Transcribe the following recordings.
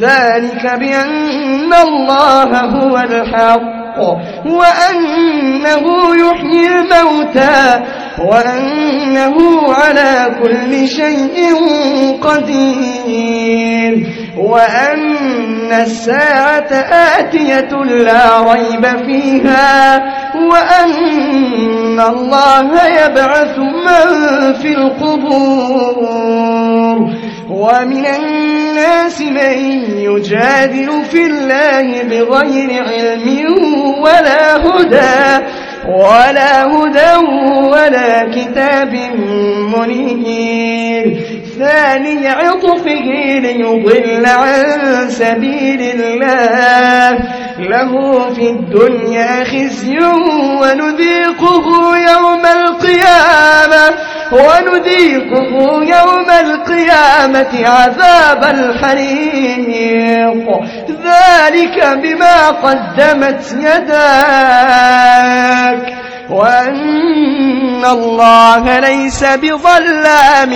ذلك بأن الله هو الحق وأنه يحيي الموتى وأنه على كل شيء قدير وأن الساعة آتية لا ريب فيها وأن الله يبعث من في القبور ومن الناس من يجادل في الله بغير علم ولا هدى ولا كتاب منير ثاني عطفه ليضل عن سبيل الله له في الدنيا خزي ونذيقه يوم القيامة عذاب الحريق ذلك بما قدمت يداك وأن الله ليس بظلام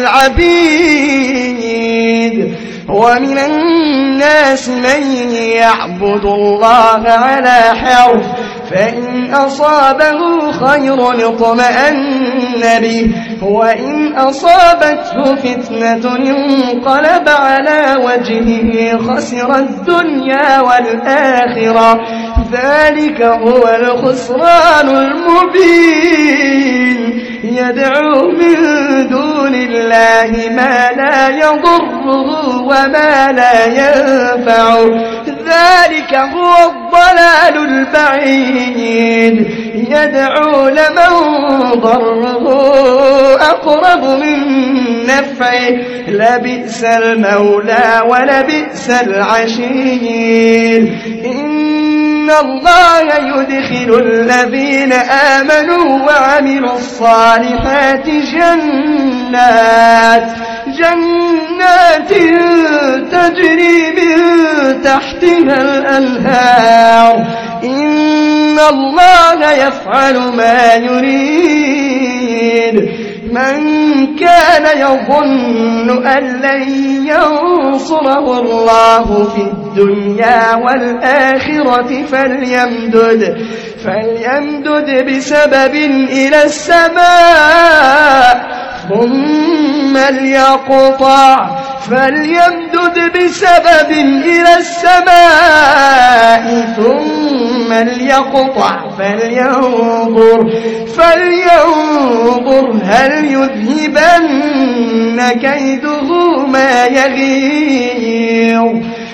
للعبيد ومن الناس من يعبد الله على حرف فإن أصابه خير اطمأن به وإن أصابته فتنة انقلب على وجهه خسر الدنيا والآخرة ذلك هو الخسران المبين يدعو من دون الله ما لا يضره وما لا ينفعه ذلك هو الضلال البعيد يدعو لمن ضره أقرب من نفعه لبئس المولى ولبئس العشير إن الله يدخل الذين آمنوا وعملوا الصالحات جنات تجري من تحتها الأنهار إن الله يفعل ما يريد من كان يظن أن لن ينصره الله في الدنيا والآخرة فليمدد بسبب إلى السماء ثم فليمدد بسبب إلى السماء ثم ليقطع فلينظر هل يذهبن كيده ما يغيظ